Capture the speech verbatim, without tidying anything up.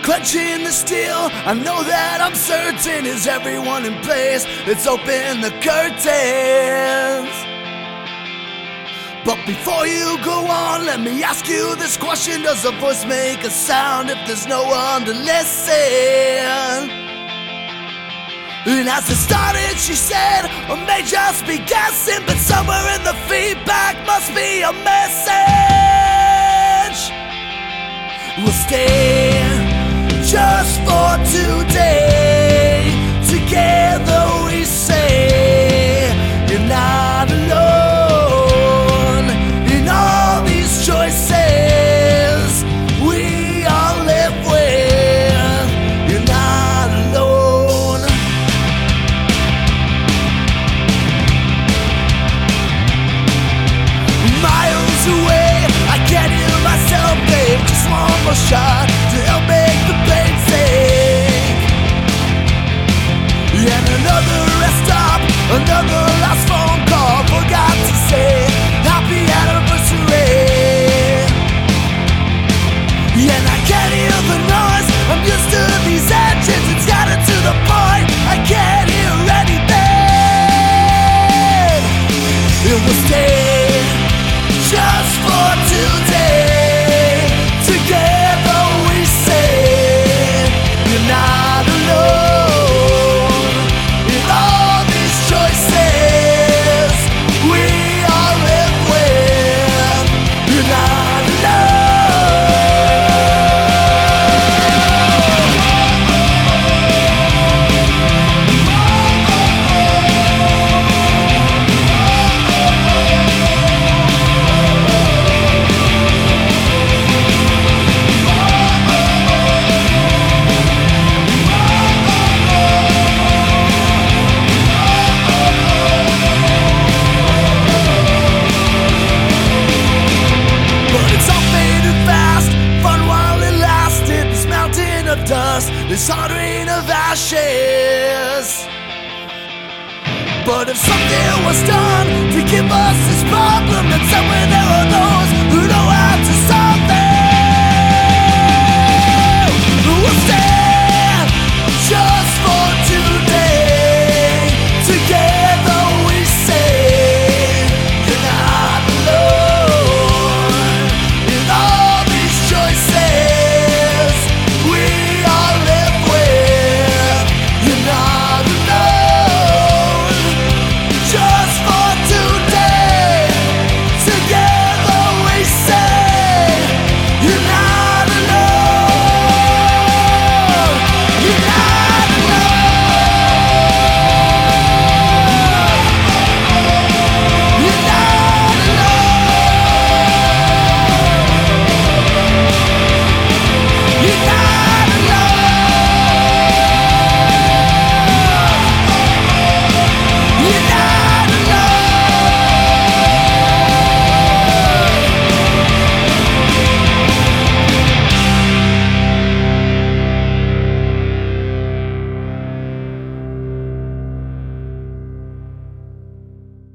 Clutching the steel, I know that I'm certain. Is everyone in place? Let's open the curtains. But before you go on, let me ask you this question. Does a voice make a sound if there's no one to listen? And as it started, she said, I may just be guessing, but somewhere in the feedback must be a message. We'll stay just for today. Together we say, you're not alone in all these choices we all live with. You're not alone. Miles away, I can't hear myself, babe. Just one more shot to help make the pain sink. And another rest stop, another last phone call. Forgot to say happy anniversary. And I can't hear the noise, I'm used to these engines. It's gotten to the point I can't hear anything. It will stay just for today. Together we say, you're not alone in all these choices we all live with. You're not alone. This hard rain of ashes. But if something was done to give us this problem, then somewhere